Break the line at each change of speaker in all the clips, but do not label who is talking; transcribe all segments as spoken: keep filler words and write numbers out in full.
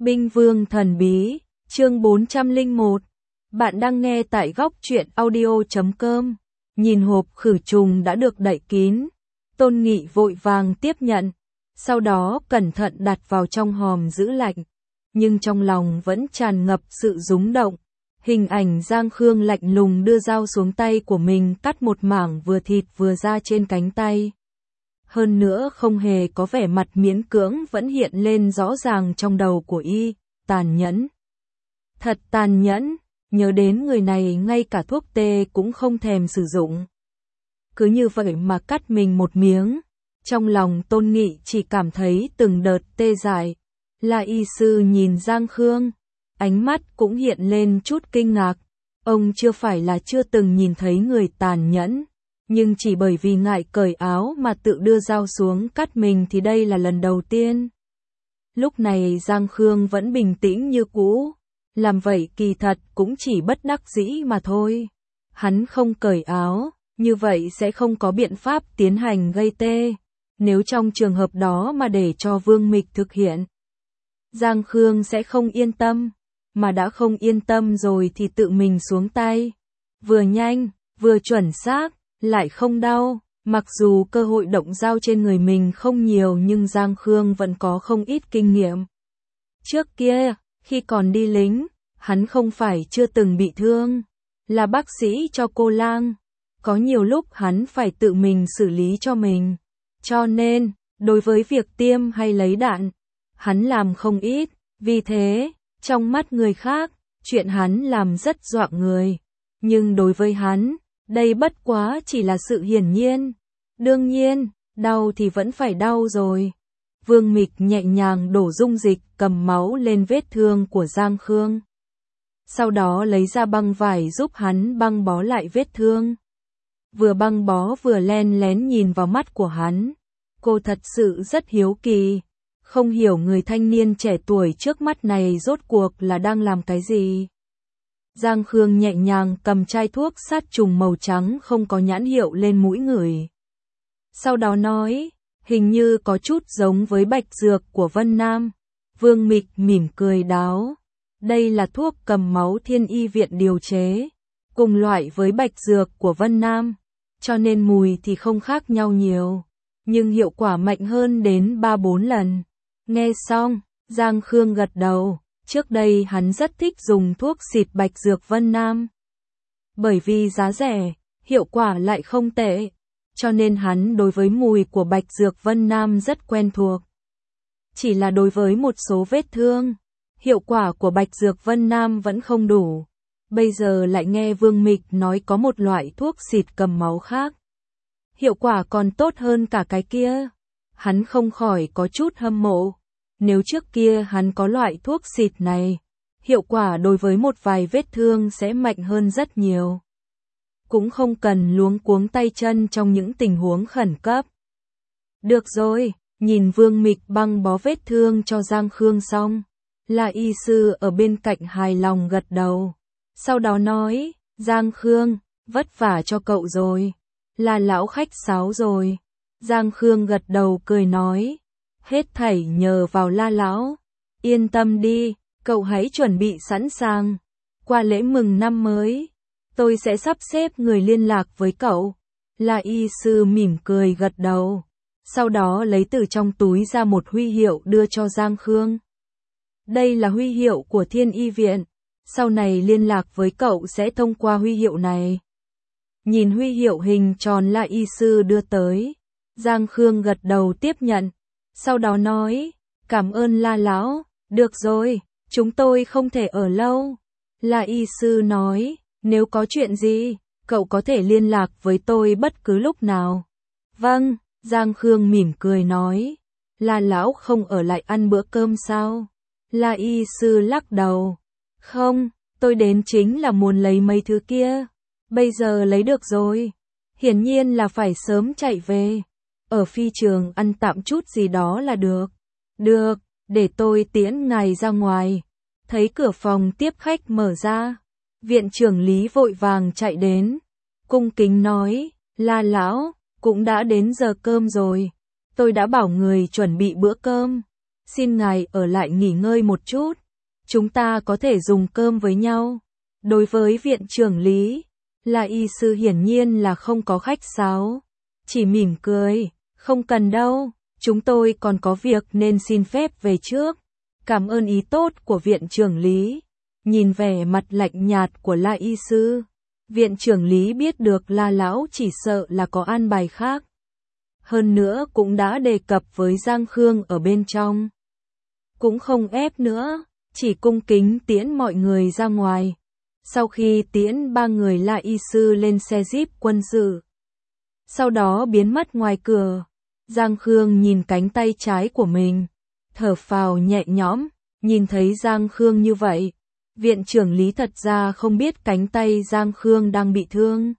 Binh Vương Thần Bí, chương bốn trăm lẻ một. Bạn đang nghe tại góc truyện audio chấm com. Nhìn hộp khử trùng đã được đậy kín, Tôn Nghị vội vàng tiếp nhận, sau đó cẩn thận đặt vào trong hòm giữ lạnh. Nhưng trong lòng vẫn tràn ngập sự rúng động. Hình ảnh Giang Khương lạnh lùng đưa dao xuống tay của mình, cắt một mảng vừa thịt vừa da trên cánh tay. Hơn nữa không hề có vẻ mặt miễn cưỡng, vẫn hiện lên rõ ràng trong đầu của y, tàn nhẫn. Thật tàn nhẫn, nhớ đến người này ngay cả thuốc tê cũng không thèm sử dụng. Cứ như vậy mà cắt mình một miếng, trong lòng Tôn Nghị chỉ cảm thấy từng đợt tê dại. La y sư nhìn Giang Khương, ánh mắt cũng hiện lên chút kinh ngạc. Ông chưa phải là chưa từng nhìn thấy người tàn nhẫn, nhưng chỉ bởi vì ngại cởi áo mà tự đưa dao xuống cắt mình thì đây là lần đầu tiên. Lúc này Giang Khương vẫn bình tĩnh như cũ, làm vậy kỳ thật cũng chỉ bất đắc dĩ mà thôi. Hắn không cởi áo, như vậy sẽ không có biện pháp tiến hành gây tê. Nếu trong trường hợp đó mà để cho Vương Mịch thực hiện, Giang Khương sẽ không yên tâm, mà đã không yên tâm rồi thì tự mình xuống tay. Vừa nhanh, vừa chuẩn xác, lại không đau. Mặc dù cơ hội động dao trên người mình không nhiều nhưng Giang Khương vẫn có không ít kinh nghiệm. Trước kia, khi còn đi lính, hắn không phải chưa từng bị thương, là bác sĩ cho cô lang. Có nhiều lúc hắn phải tự mình xử lý cho mình. Cho nên, đối với việc tiêm hay lấy đạn, hắn làm không ít. Vì thế, trong mắt người khác, chuyện hắn làm rất dọa người. Nhưng đối với hắn, đây bất quá chỉ là sự hiển nhiên. Đương nhiên, đau thì vẫn phải đau rồi. Vương Mịch nhẹ nhàng đổ dung dịch cầm máu lên vết thương của Giang Khương. Sau đó lấy ra băng vải giúp hắn băng bó lại vết thương. Vừa băng bó vừa len lén nhìn vào mắt của hắn. Cô thật sự rất hiếu kỳ, không hiểu người thanh niên trẻ tuổi trước mắt này rốt cuộc là đang làm cái gì. Giang Khương nhẹ nhàng cầm chai thuốc sát trùng màu trắng không có nhãn hiệu lên mũi người. Sau đó nói, hình như có chút giống với bạch dược của Vân Nam. Vương Mịch mỉm cười đáo, đây là thuốc cầm máu Thiên Y viện điều chế, cùng loại với bạch dược của Vân Nam, cho nên mùi thì không khác nhau nhiều, nhưng hiệu quả mạnh hơn đến ba bốn lần. Nghe xong, Giang Khương gật đầu. Trước đây hắn rất thích dùng thuốc xịt bạch dược Vân Nam. Bởi vì giá rẻ, hiệu quả lại không tệ, cho nên hắn đối với mùi của bạch dược Vân Nam rất quen thuộc. Chỉ là đối với một số vết thương, hiệu quả của bạch dược Vân Nam vẫn không đủ. Bây giờ lại nghe Vương Mịch nói có một loại thuốc xịt cầm máu khác, hiệu quả còn tốt hơn cả cái kia. Hắn không khỏi có chút hâm mộ. Nếu trước kia hắn có loại thuốc xịt này, hiệu quả đối với một vài vết thương sẽ mạnh hơn rất nhiều. Cũng không cần luống cuống tay chân trong những tình huống khẩn cấp. Được rồi, nhìn Vương Mịch băng bó vết thương cho Giang Khương xong, La y sư ở bên cạnh hài lòng gật đầu. Sau đó nói, Giang Khương, vất vả cho cậu rồi. Là lão khách sáo rồi. Giang Khương gật đầu cười nói, hết thảy nhờ vào La lão. Yên tâm đi, cậu hãy chuẩn bị sẵn sàng. Qua lễ mừng năm mới, tôi sẽ sắp xếp người liên lạc với cậu. La y sư mỉm cười gật đầu. Sau đó lấy từ trong túi ra một huy hiệu đưa cho Giang Khương. Đây là huy hiệu của Thiên Y viện. Sau này liên lạc với cậu sẽ thông qua huy hiệu này. Nhìn huy hiệu hình tròn La y sư đưa tới, Giang Khương gật đầu tiếp nhận. Sau đó nói, cảm ơn La lão. Được rồi, chúng tôi không thể ở lâu. La y sư nói, nếu có chuyện gì, cậu có thể liên lạc với tôi bất cứ lúc nào. Vâng, Giang Khương mỉm cười nói, La lão không ở lại ăn bữa cơm sao? La y sư lắc đầu, không, tôi đến chính là muốn lấy mấy thứ kia. Bây giờ lấy được rồi, hiển nhiên là phải sớm chạy về. Ở phi trường ăn tạm chút gì đó là được. Được, để tôi tiễn ngài ra ngoài. Thấy cửa phòng tiếp khách mở ra, viện trưởng Lý vội vàng chạy đến, cung kính nói, La lão, cũng đã đến giờ cơm rồi. Tôi đã bảo người chuẩn bị bữa cơm. xin ngài ở lại nghỉ ngơi một chút, chúng ta có thể dùng cơm với nhau. Đối với viện trưởng Lý, La y sư hiển nhiên là không có khách sáo, chỉ mỉm cười, không cần đâu, chúng tôi còn có việc nên xin phép về trước. Cảm ơn ý tốt của viện trưởng Lý. Nhìn vẻ mặt lạnh nhạt của La y sư, viện trưởng Lý biết được La lão chỉ sợ là có an bài khác. Hơn nữa cũng đã đề cập với Giang Khương ở bên trong. Cũng không ép nữa, chỉ cung kính tiễn mọi người ra ngoài. Sau khi tiễn ba người La y sư lên xe jeep quân sự, sau đó biến mất ngoài cửa, Giang Khương nhìn cánh tay trái của mình, thở phào nhẹ nhõm, nhìn thấy Giang Khương như vậy. Viện trưởng Lý thật ra không biết cánh tay Giang Khương đang bị thương.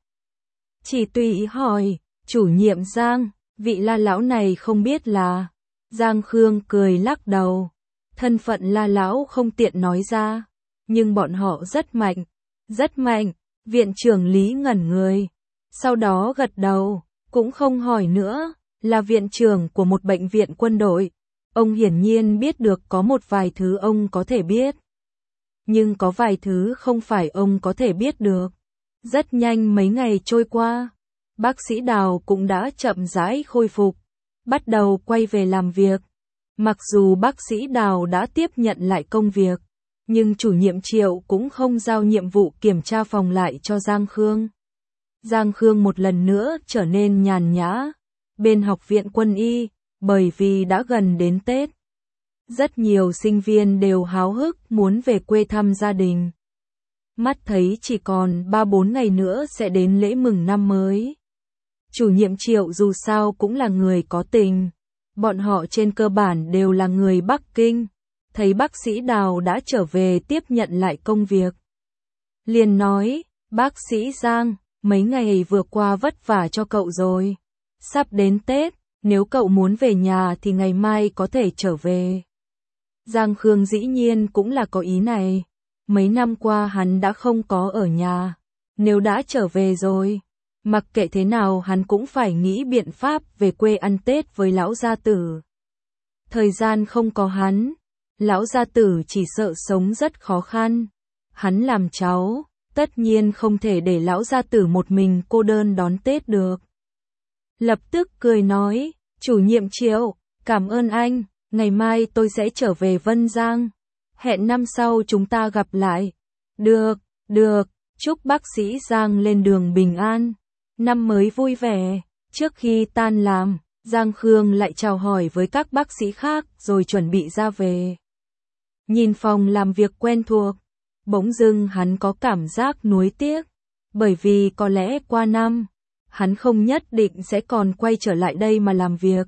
Chỉ tùy ý hỏi, chủ nhiệm Giang, vị La lão này không biết là... Giang Khương cười lắc đầu, thân phận La lão không tiện nói ra, nhưng bọn họ rất mạnh, rất mạnh. Viện trưởng Lý ngẩn người, sau đó gật đầu, cũng không hỏi nữa, là viện trưởng của một bệnh viện quân đội. Ông hiển nhiên biết được có một vài thứ ông có thể biết. Nhưng có vài thứ không phải ông có thể biết được. Rất nhanh mấy ngày trôi qua, bác sĩ Đào cũng đã chậm rãi khôi phục, bắt đầu quay về làm việc. Mặc dù bác sĩ Đào đã tiếp nhận lại công việc, nhưng chủ nhiệm Triệu cũng không giao nhiệm vụ kiểm tra phòng lại cho Giang Khương. Giang Khương một lần nữa trở nên nhàn nhã bên học viện quân y, bởi vì đã gần đến Tết. Rất nhiều sinh viên đều háo hức muốn về quê thăm gia đình. Mắt thấy chỉ còn ba bốn ngày nữa sẽ đến lễ mừng năm mới. Chủ nhiệm Triệu dù sao cũng là người có tình. Bọn họ trên cơ bản đều là người Bắc Kinh. Thấy bác sĩ Đào đã trở về tiếp nhận lại công việc, liền nói, bác sĩ Giang, mấy ngày vừa qua vất vả cho cậu rồi. Sắp đến Tết, nếu cậu muốn về nhà thì ngày mai có thể trở về. Giang Khương dĩ nhiên cũng là có ý này. Mấy năm qua hắn đã không có ở nhà. Nếu đã trở về rồi, mặc kệ thế nào hắn cũng phải nghĩ biện pháp về quê ăn Tết với lão gia tử. Thời gian không có hắn, lão gia tử chỉ sợ sống rất khó khăn. Hắn làm cháu, tất nhiên không thể để lão gia tử một mình cô đơn đón Tết được. Lập tức cười nói, chủ nhiệm Triệu, cảm ơn anh, ngày mai tôi sẽ trở về Vân Giang. Hẹn năm sau chúng ta gặp lại. Được, được, chúc bác sĩ Giang lên đường bình an. Năm mới vui vẻ. Trước khi tan làm, Giang Khương lại chào hỏi với các bác sĩ khác rồi chuẩn bị ra về. Nhìn phòng làm việc quen thuộc, bỗng dưng hắn có cảm giác nuối tiếc, bởi vì có lẽ qua năm, hắn không nhất định sẽ còn quay trở lại đây mà làm việc.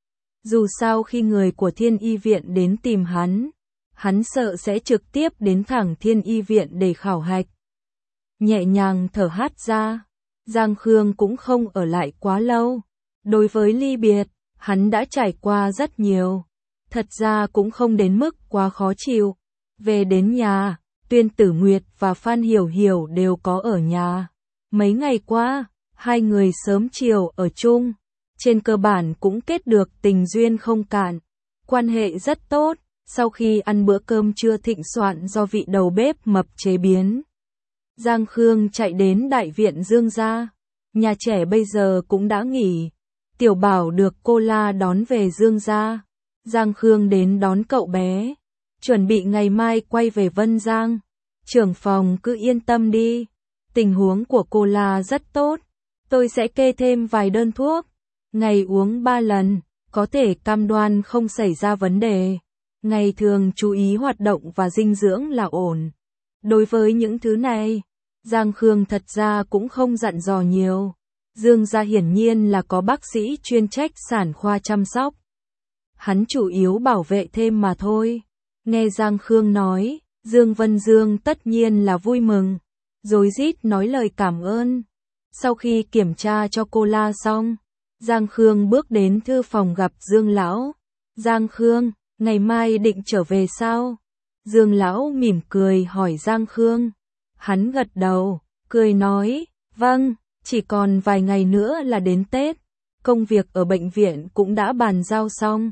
Dù sao khi người của Thiên Y Viện đến tìm hắn, hắn sợ sẽ trực tiếp đến thẳng Thiên Y Viện để khảo hạch. Nhẹ nhàng thở hắt ra, Giang Khương cũng không ở lại quá lâu. Đối với ly biệt, hắn đã trải qua rất nhiều. Thật ra cũng không đến mức quá khó chịu. Về đến nhà, Tuyên Tử Nguyệt và Phan Hiểu Hiểu đều có ở nhà. Mấy ngày qua, hai người sớm chiều ở chung. Trên cơ bản cũng kết được tình duyên không cạn. Quan hệ rất tốt, sau khi ăn bữa cơm trưa thịnh soạn do vị đầu bếp mập chế biến. Giang Khương chạy đến đại viện Dương gia. Nhà trẻ bây giờ cũng đã nghỉ. Tiểu Bảo được cô La đón về Dương gia. Giang Khương đến đón cậu bé, chuẩn bị ngày mai quay về Vân Giang. Trưởng phòng cứ yên tâm đi, tình huống của cô La rất tốt, tôi sẽ kê thêm vài đơn thuốc, ngày uống ba lần, có thể cam đoan không xảy ra vấn đề. Ngày thường chú ý hoạt động và dinh dưỡng là ổn. Đối với những thứ này, Giang Khương thật ra cũng không dặn dò nhiều. Dương gia hiển nhiên là có bác sĩ chuyên trách sản khoa chăm sóc. Hắn chủ yếu bảo vệ thêm mà thôi. Nghe Giang Khương nói, Dương Vân Dương tất nhiên là vui mừng, rối rít nói lời cảm ơn. Sau khi kiểm tra cho cô La xong, Giang Khương bước đến thư phòng gặp Dương lão. Giang Khương, ngày mai định trở về sao? Dương lão mỉm cười hỏi Giang Khương. Hắn gật đầu, cười nói, vâng, chỉ còn vài ngày nữa là đến Tết. Công việc ở bệnh viện cũng đã bàn giao xong.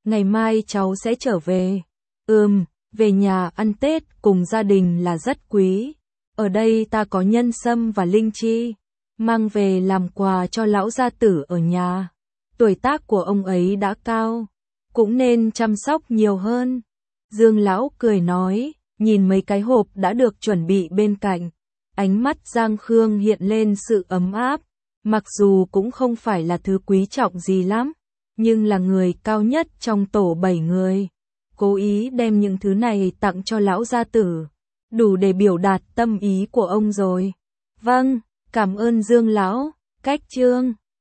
ngày mai cháu sẽ trở về. Ừm, về nhà ăn Tết cùng gia đình là rất quý. Ở đây ta có nhân sâm và linh chi, mang về làm quà cho lão gia tử ở nhà. Tuổi tác của ông ấy đã cao, cũng nên chăm sóc nhiều hơn. Dương lão cười nói, nhìn mấy cái hộp đã được chuẩn bị bên cạnh. Ánh mắt Giang Khương hiện lên sự ấm áp, mặc dù cũng không phải là thứ quý trọng gì lắm, nhưng là người cao nhất trong tổ bảy người. Cố ý đem những thứ này tặng cho lão gia tử, đủ để biểu đạt tâm ý của ông rồi. Vâng, cảm ơn Dương lão. Cách chương